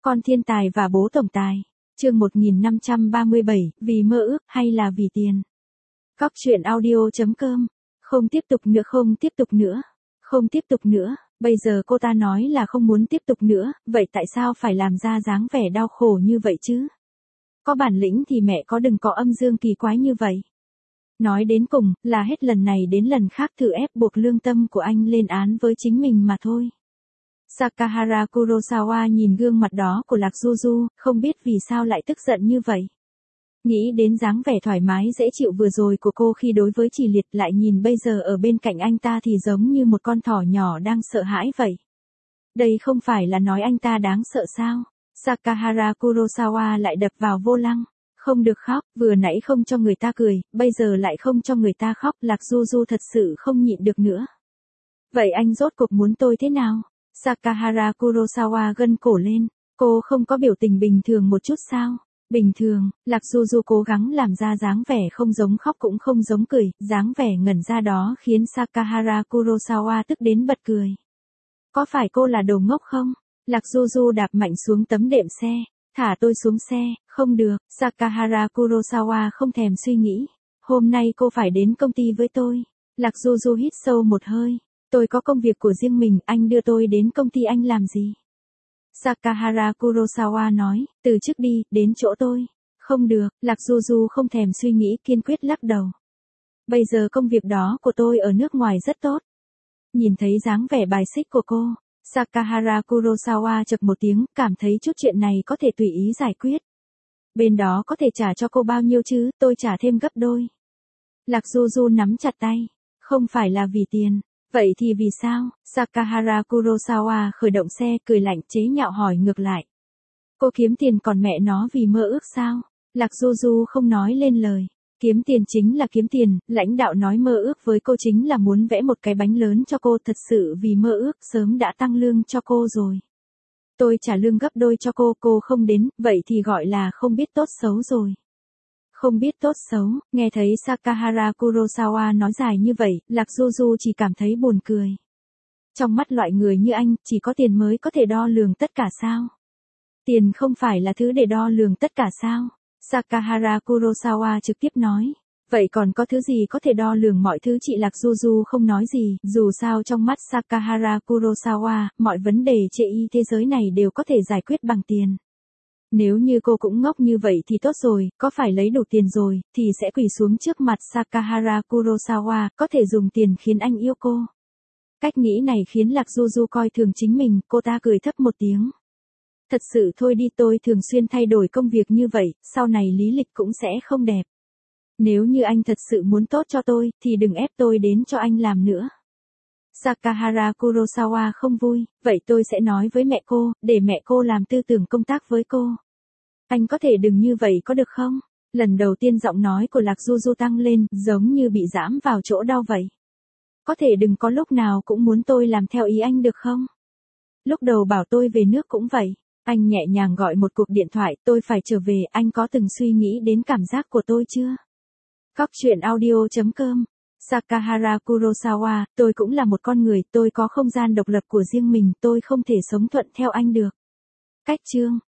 Con thiên tài và bố tổng tài. Chương 1537, vì mơ ước hay là vì tiền. Góc truyện audio.com. Không tiếp tục nữa, không tiếp tục nữa. Không tiếp tục nữa. Bây giờ cô ta nói là không muốn tiếp tục nữa, vậy tại sao phải làm ra dáng vẻ đau khổ như vậy chứ? Có bản lĩnh thì mẹ có đừng có âm dương kỳ quái như vậy. Nói đến cùng, là hết lần này đến lần khác thử ép buộc lương tâm của anh lên án với chính mình mà thôi. Sakahara Kurosawa nhìn gương mặt đó của Lạc Du Du, không biết vì sao lại tức giận như vậy. Nghĩ đến dáng vẻ thoải mái dễ chịu vừa rồi của cô khi đối với Chỉ Liệt, lại nhìn bây giờ ở bên cạnh anh ta thì giống như một con thỏ nhỏ đang sợ hãi vậy. Đây không phải là nói anh ta đáng sợ sao? Sakahara Kurosawa lại đập vào vô lăng. Không được khóc, vừa nãy không cho người ta cười, bây giờ lại không cho người ta khóc. Lạc Du Du thật sự không nhịn được nữa. Vậy anh rốt cuộc muốn tôi thế nào? Sakahara Kurosawa gân cổ lên. Cô không có biểu tình bình thường một chút sao? Bình thường. Lạc Du Du cố gắng làm ra dáng vẻ không giống khóc cũng không giống cười, dáng vẻ ngẩn ra đó khiến Sakahara Kurosawa tức đến bật cười. Có phải cô là đồ ngốc không? Lạc Du Du đạp mạnh xuống tấm đệm xe. Thả tôi xuống xe. Không được. Sakahara Kurosawa không thèm suy nghĩ. Hôm nay cô phải đến công ty với tôi. Lạc Du Du hít sâu một hơi. Tôi có công việc của riêng mình, anh đưa tôi đến công ty anh làm gì? Sakahara Kurosawa nói, từ trước đi, đến chỗ tôi. Không được. Lạc Du Du không thèm suy nghĩ, kiên quyết lắc đầu. Bây giờ công việc đó của tôi ở nước ngoài rất tốt. Nhìn thấy dáng vẻ bài xích của cô, Sakahara Kurosawa chậc một tiếng, cảm thấy chút chuyện này có thể tùy ý giải quyết. Bên đó có thể trả cho cô bao nhiêu chứ, tôi trả thêm gấp đôi. Lạc Du Du nắm chặt tay. Không phải là vì tiền. Vậy thì vì sao? Sakahara Kurosawa khởi động xe, cười lạnh chế nhạo hỏi ngược lại. Cô kiếm tiền còn mẹ nó vì mơ ước sao? Lạc Du Du không nói lên lời. Kiếm tiền chính là kiếm tiền, lãnh đạo nói mơ ước với cô chính là muốn vẽ một cái bánh lớn cho cô, thật sự vì mơ ước sớm đã tăng lương cho cô rồi. Tôi trả lương gấp đôi cho cô không đến, vậy thì gọi là không biết tốt xấu rồi. Không biết tốt xấu, nghe thấy Sakahara Kurosawa nói dài như vậy, Lạc Du Du chỉ cảm thấy buồn cười. Trong mắt loại người như anh, chỉ có tiền mới có thể đo lường tất cả sao? Tiền không phải là thứ để đo lường tất cả sao? Sakahara Kurosawa trực tiếp nói. Vậy còn có thứ gì có thể đo lường mọi thứ? Chị Lạc Du Du không nói gì, dù sao trong mắt Sakahara Kurosawa, mọi vấn đề trên thế giới này đều có thể giải quyết bằng tiền. Nếu như cô cũng ngốc như vậy thì tốt rồi, có phải lấy đủ tiền rồi, thì sẽ quỳ xuống trước mặt Sakahara Kurosawa, có thể dùng tiền khiến anh yêu cô. Cách nghĩ này khiến Lạc Du Du coi thường chính mình, cô ta cười thấp một tiếng. Thật sự thôi đi, tôi thường xuyên thay đổi công việc như vậy, sau này lý lịch cũng sẽ không đẹp. Nếu như anh thật sự muốn tốt cho tôi, thì đừng ép tôi đến cho anh làm nữa. Sakahara Kurosawa không vui, vậy tôi sẽ nói với mẹ cô, để mẹ cô làm tư tưởng công tác với cô. Anh có thể đừng như vậy có được không? Lần đầu tiên giọng nói của Lạc Du Du tăng lên, giống như bị giãm vào chỗ đau vậy. Có thể đừng có lúc nào cũng muốn tôi làm theo ý anh được không? Lúc đầu bảo tôi về nước cũng vậy. Anh nhẹ nhàng gọi một cuộc điện thoại, tôi phải trở về, anh có từng suy nghĩ đến cảm giác của tôi chưa? Góc truyện audio.com. Sakahara Kurosawa, tôi cũng là một con người, tôi có không gian độc lập của riêng mình, tôi không thể sống thuận theo anh được. Cách chương.